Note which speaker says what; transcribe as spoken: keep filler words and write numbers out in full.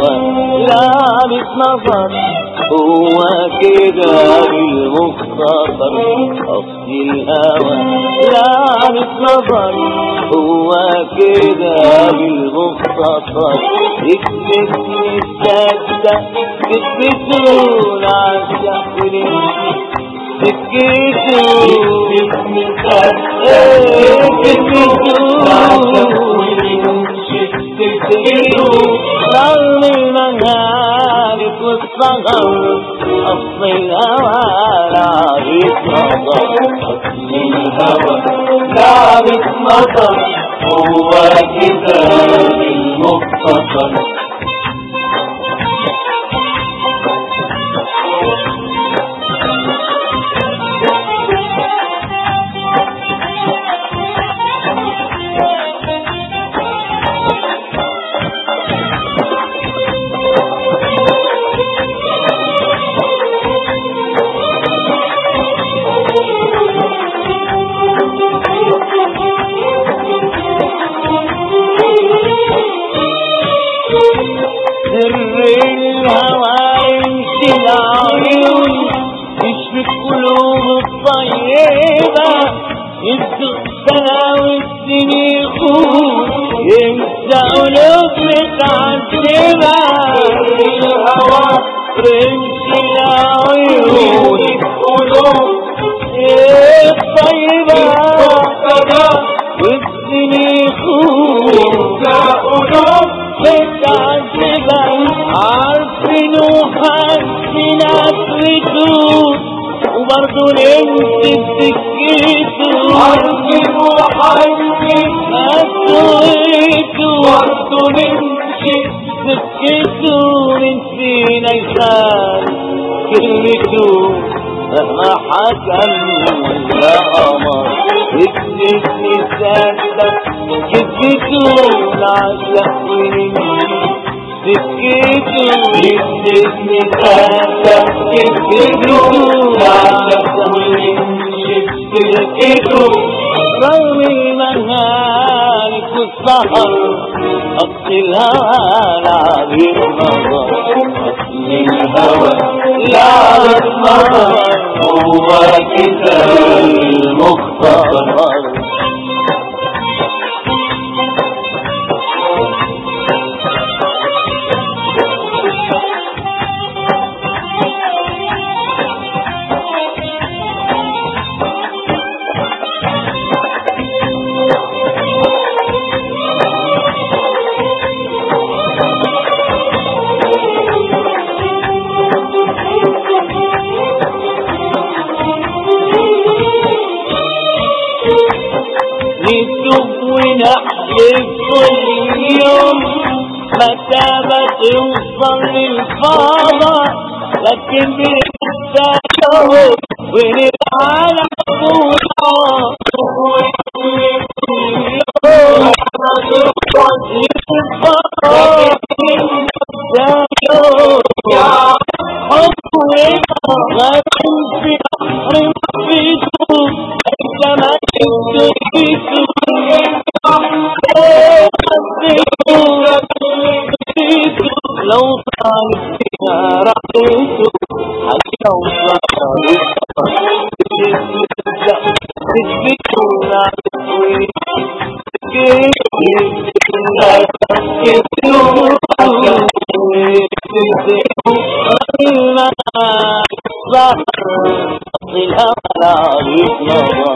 Speaker 1: الهوى لعبة نظر هو كده بالمختصر أصل الهوى لعبة نظر هو كده بالمختصر اكتبني السادة اكتبته العشق ونمشي سكته اكتبني السادة اكتبته العشق ونمشي سكته رغم المهالك والصغر أصل الهوى لعبة نظر أصل الهوى لعبة نظر هو كده بالمختصر وبرضو نمشي بسكيته عرفي وحيني أسويته برضو نمشي بسكيته نسينا يخان كلمته مهما حكم ولا قمر اكتبني سادة كتبته العشق ونمشي سكيته اكتبني سادة كتبته العشق ونمشي سكيته رغم المهالك والسهر أصل الهوى لعبة نظر أصل الهوى لعبة نظر هو كده المختصر ونحلف كل يوم متى ما توصل للفضاء لكن بنحتاجه ونبقى نحبوها لو طالب فيها رأيته حتى وصلت تثبتوا نعرفوا كيف